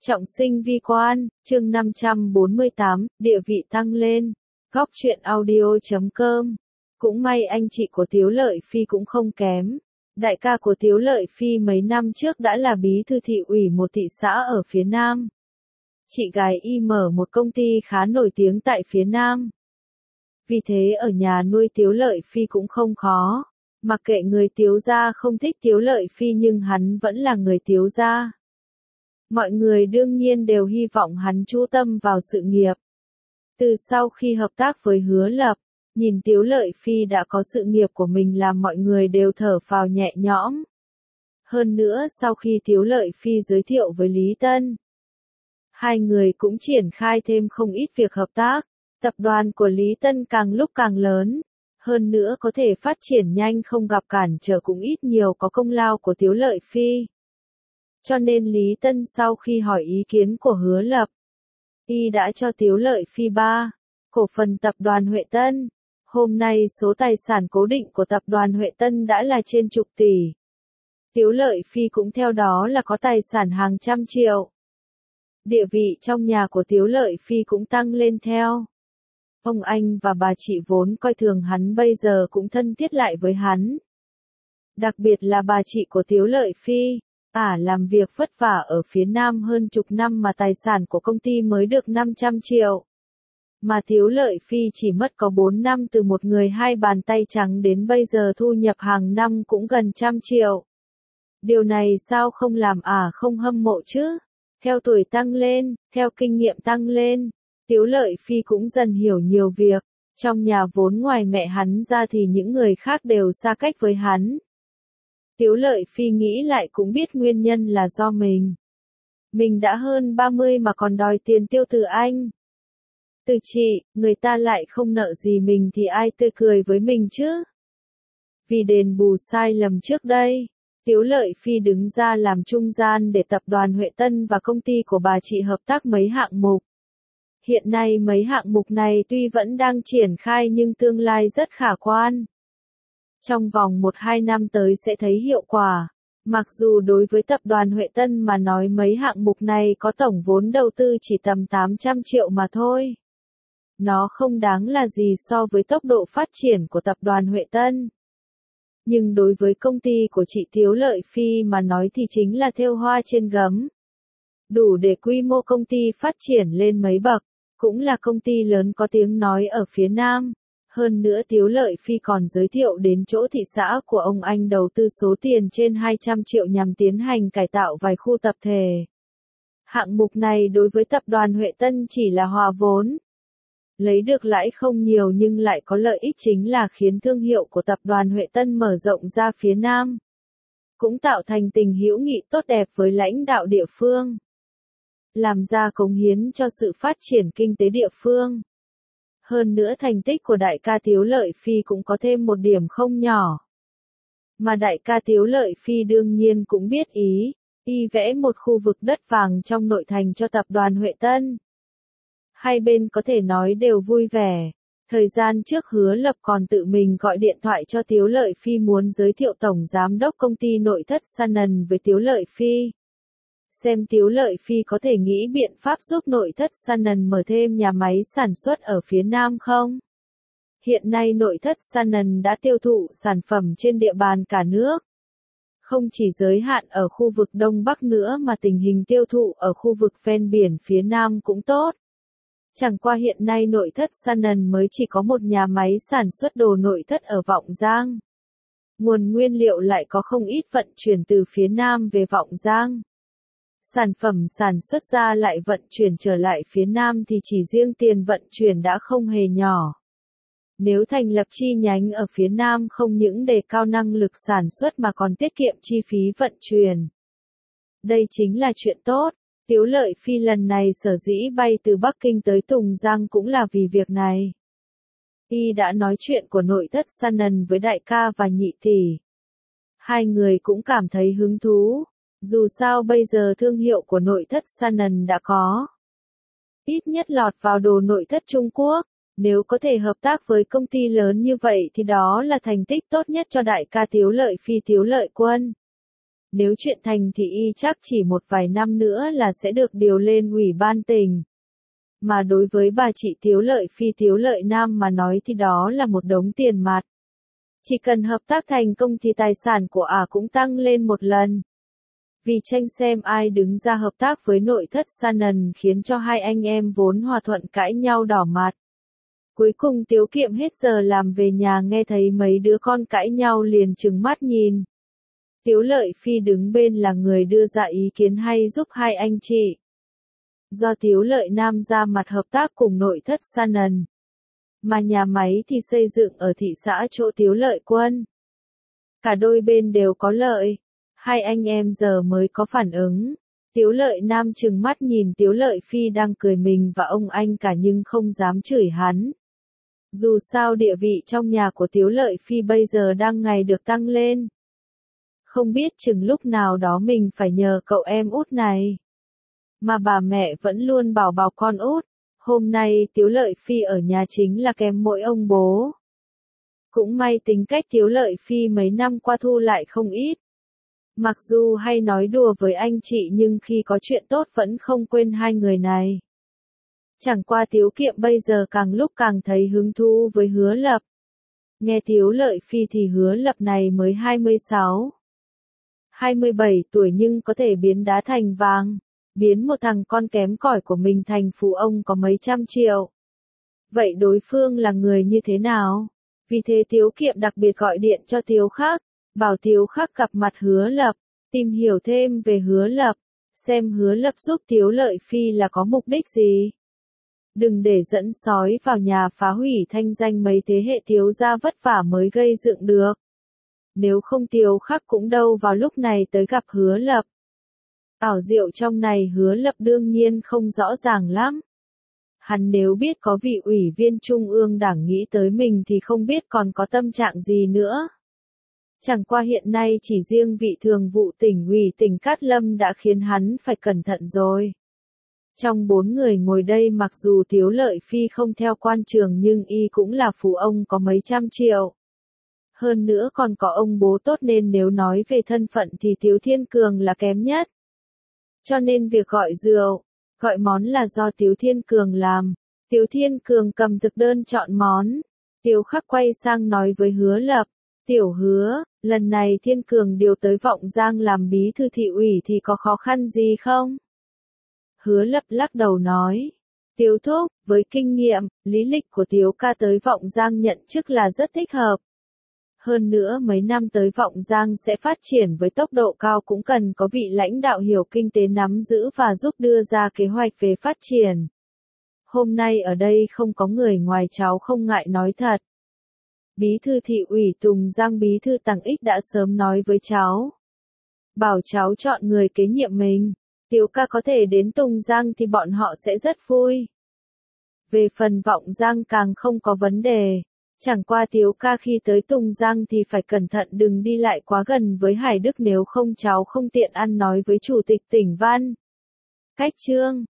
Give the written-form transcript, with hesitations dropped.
Trọng sinh vi quan, chương 548, địa vị tăng lên. Góc truyện audio.com. Cũng may anh chị của Tiếu Lợi Phi cũng không kém. Đại ca của Tiếu Lợi Phi mấy năm trước đã là bí thư thị ủy một thị xã ở phía Nam. Chị gái y mở một công ty khá nổi tiếng tại phía Nam. Vì thế ở nhà nuôi Tiếu Lợi Phi cũng không khó. Mặc kệ người Tiếu gia không thích Tiếu Lợi Phi nhưng hắn vẫn là người Tiếu gia. Mọi người đương nhiên đều hy vọng hắn chú tâm vào sự nghiệp. Từ sau khi hợp tác với Hứa Lập, nhìn Tiếu Lợi Phi đã có sự nghiệp của mình làm mọi người đều thở phào nhẹ nhõm. Hơn nữa sau khi Tiếu Lợi Phi giới thiệu với Lý Tân, hai người cũng triển khai thêm không ít việc hợp tác. Tập đoàn của Lý Tân càng lúc càng lớn, hơn nữa có thể phát triển nhanh không gặp cản trở cũng ít nhiều có công lao của Tiếu Lợi Phi. Cho nên Lý Tân sau khi hỏi ý kiến của Hứa Lập, y đã cho Tiếu Lợi Phi 3 cổ phần tập đoàn Huệ Tân. Hôm nay số tài sản cố định của tập đoàn Huệ Tân đã là trên chục tỷ. Tiếu Lợi Phi cũng theo đó là có tài sản hàng trăm triệu. Địa vị trong nhà của Tiếu Lợi Phi cũng tăng lên theo. Ông anh và bà chị vốn coi thường hắn bây giờ cũng thân thiết lại với hắn. Đặc biệt là bà chị của Tiếu Lợi Phi. Làm việc vất vả ở phía Nam hơn chục năm mà tài sản của công ty mới được 500 triệu. Mà Tiếu Lợi Phi chỉ mất có 4 năm từ một người hai bàn tay trắng đến bây giờ thu nhập hàng năm cũng gần 100 triệu. Điều này sao không làm không hâm mộ chứ? Theo tuổi tăng lên, theo kinh nghiệm tăng lên, Tiếu Lợi Phi cũng dần hiểu nhiều việc. Trong nhà vốn ngoài mẹ hắn ra thì những người khác đều xa cách với hắn. Tiếu Lợi Phi nghĩ lại cũng biết nguyên nhân là do mình. Mình đã hơn 30 mà còn đòi tiền tiêu từ anh. Từ chị, người ta lại không nợ gì mình thì ai tươi cười với mình chứ? Vì đền bù sai lầm trước đây, Tiếu Lợi Phi đứng ra làm trung gian để tập đoàn Huệ Tân và công ty của bà chị hợp tác mấy hạng mục. Hiện nay mấy hạng mục này tuy vẫn đang triển khai nhưng tương lai rất khả quan. Trong vòng 1-2 năm tới sẽ thấy hiệu quả. Mặc dù đối với tập đoàn Huệ Tân mà nói mấy hạng mục này có tổng vốn đầu tư chỉ tầm 800 triệu mà thôi. Nó không đáng là gì so với tốc độ phát triển của tập đoàn Huệ Tân. Nhưng đối với công ty của chị Tiếu Lợi Phi mà nói thì chính là thêu hoa trên gấm. Đủ để quy mô công ty phát triển lên mấy bậc, cũng là công ty lớn có tiếng nói ở phía Nam. Hơn nữa Tiếu Lợi Phi còn giới thiệu đến chỗ thị xã của ông anh đầu tư số tiền trên 200 triệu nhằm tiến hành cải tạo vài khu tập thể. Hạng mục này đối với tập đoàn Huệ Tân chỉ là hòa vốn. Lấy được lãi không nhiều nhưng lại có lợi ích chính là khiến thương hiệu của tập đoàn Huệ Tân mở rộng ra phía Nam. Cũng tạo thành tình hữu nghị tốt đẹp với lãnh đạo địa phương. Làm ra cống hiến cho sự phát triển kinh tế địa phương. Hơn nữa thành tích của đại ca Tiếu Lợi Phi cũng có thêm một điểm không nhỏ. Mà đại ca Tiếu Lợi Phi đương nhiên cũng biết ý, y vẽ một khu vực đất vàng trong nội thành cho tập đoàn Huệ Tân. Hai bên có thể nói đều vui vẻ. Thời gian trước Hứa Lập còn tự mình gọi điện thoại cho Tiếu Lợi Phi muốn giới thiệu tổng giám đốc công ty nội thất Sanan với Tiếu Lợi Phi. Xem Tiếu Lợi Phi có thể nghĩ biện pháp giúp nội thất Sanan mở thêm nhà máy sản xuất ở phía Nam không? Hiện nay nội thất Sanan đã tiêu thụ sản phẩm trên địa bàn cả nước. Không chỉ giới hạn ở khu vực Đông Bắc nữa mà tình hình tiêu thụ ở khu vực ven biển phía Nam cũng tốt. Chẳng qua hiện nay nội thất Sanan mới chỉ có một nhà máy sản xuất đồ nội thất ở Vọng Giang. Nguồn nguyên liệu lại có không ít vận chuyển từ phía Nam về Vọng Giang. Sản phẩm sản xuất ra lại vận chuyển trở lại phía Nam thì chỉ riêng tiền vận chuyển đã không hề nhỏ. Nếu thành lập chi nhánh ở phía Nam không những đề cao năng lực sản xuất mà còn tiết kiệm chi phí vận chuyển. Đây chính là chuyện tốt. Tiếu Lợi Phi lần này sở dĩ bay từ Bắc Kinh tới Tùng Giang cũng là vì việc này. Y đã nói chuyện của nội thất Sanan với đại ca và nhị tỷ. Hai người cũng cảm thấy hứng thú. Dù sao bây giờ thương hiệu của nội thất Sanan đã có. Ít nhất lọt vào đồ nội thất Trung Quốc. Nếu có thể hợp tác với công ty lớn như vậy thì đó là thành tích tốt nhất cho đại ca Tiếu Lợi Phi Tiếu Lợi Quân. Nếu chuyện thành thì y chắc chỉ một vài năm nữa là sẽ được điều lên ủy ban tỉnh. Mà đối với bà chị Tiếu Lợi Phi Tiếu Lợi Nam mà nói thì đó là một đống tiền mặt. Chỉ cần hợp tác thành công thì tài sản của ả cũng tăng lên một lần. Vì tranh xem ai đứng ra hợp tác với nội thất Shannon khiến cho hai anh em vốn hòa thuận cãi nhau đỏ mặt. Cuối cùng Tiếu Kiệm hết giờ làm về nhà nghe thấy mấy đứa con cãi nhau liền trừng mắt nhìn. Tiếu Lợi Phi đứng bên là người đưa ra ý kiến hay giúp hai anh chị. Do Tiếu Lợi Nam ra mặt hợp tác cùng nội thất Shannon. Mà nhà máy thì xây dựng ở thị xã chỗ Tiếu Lợi Quân. Cả đôi bên đều có lợi. Hai anh em giờ mới có phản ứng. Tiếu Lợi Nam trừng mắt nhìn Tiếu Lợi Phi đang cười mình và ông anh cả nhưng không dám chửi hắn. Dù sao địa vị trong nhà của Tiếu Lợi Phi bây giờ đang ngày được tăng lên. Không biết chừng lúc nào đó mình phải nhờ cậu em út này. Mà bà mẹ vẫn luôn bảo con út. Hôm nay Tiếu Lợi Phi ở nhà chính là kém mỗi ông bố. Cũng may tính cách Tiếu Lợi Phi mấy năm qua thu lại không ít. Mặc dù hay nói đùa với anh chị nhưng khi có chuyện tốt vẫn không quên hai người này. Chẳng qua Tiếu Kiệm bây giờ càng lúc càng thấy hứng thú với Hứa Lập. Nghe Tiếu Lợi Phi thì Hứa Lập này mới 26, 27 tuổi nhưng có thể biến đá thành vàng. Biến một thằng con kém cỏi của mình thành phú ông có mấy trăm triệu. Vậy đối phương là người như thế nào? Vì thế Tiếu Kiệm đặc biệt gọi điện cho Tiếu Khắc, bảo Tiếu Khắc gặp mặt Hứa Lập, tìm hiểu thêm về Hứa Lập, xem Hứa Lập giúp Tiếu Lợi Phi là có mục đích gì. Đừng để dẫn sói vào nhà phá hủy thanh danh mấy thế hệ Tiếu gia vất vả mới gây dựng được. Nếu không Tiếu Khắc cũng đâu vào lúc này tới gặp Hứa Lập. Ảo diệu trong này Hứa Lập đương nhiên không rõ ràng lắm. Hắn nếu biết có vị ủy viên trung ương đảng nghĩ tới mình thì không biết còn có tâm trạng gì nữa. Chẳng qua hiện nay chỉ riêng vị thường vụ tỉnh ủy tỉnh Cát Lâm đã khiến hắn phải cẩn thận rồi. Trong 4 người ngồi đây mặc dù Tiếu Lợi Phi không theo quan trường nhưng y cũng là phú ông có mấy trăm triệu. Hơn nữa còn có ông bố tốt nên nếu nói về thân phận thì Tiếu Thiên Cường là kém nhất. Cho nên việc gọi rượu, gọi món là do Tiếu Thiên Cường làm. Tiếu Thiên Cường cầm thực đơn chọn món. Tiếu Khắc quay sang nói với Hứa Lập, Tiểu Hứa, lần này Thiên Cường điều tới Vọng Giang làm bí thư thị ủy thì có khó khăn gì không? Hứa Lập lắc đầu nói, Tiếu thúc, với kinh nghiệm, lý lịch của Tiếu ca tới Vọng Giang nhận chức là rất thích hợp. Hơn nữa mấy năm tới Vọng Giang sẽ phát triển với tốc độ cao cũng cần có vị lãnh đạo hiểu kinh tế nắm giữ và giúp đưa ra kế hoạch về phát triển. Hôm nay ở đây không có người ngoài cháu không ngại nói thật. Bí thư thị ủy Tùng Giang bí thư Tằng Ích đã sớm nói với cháu. Bảo cháu chọn người kế nhiệm mình. Tiếu ca có thể đến Tùng Giang thì bọn họ sẽ rất vui. Về phần Vọng Giang càng không có vấn đề. Chẳng qua Tiếu ca khi tới Tùng Giang thì phải cẩn thận đừng đi lại quá gần với Hải Đức nếu không cháu không tiện ăn nói với chủ tịch tỉnh Văn. Cách chương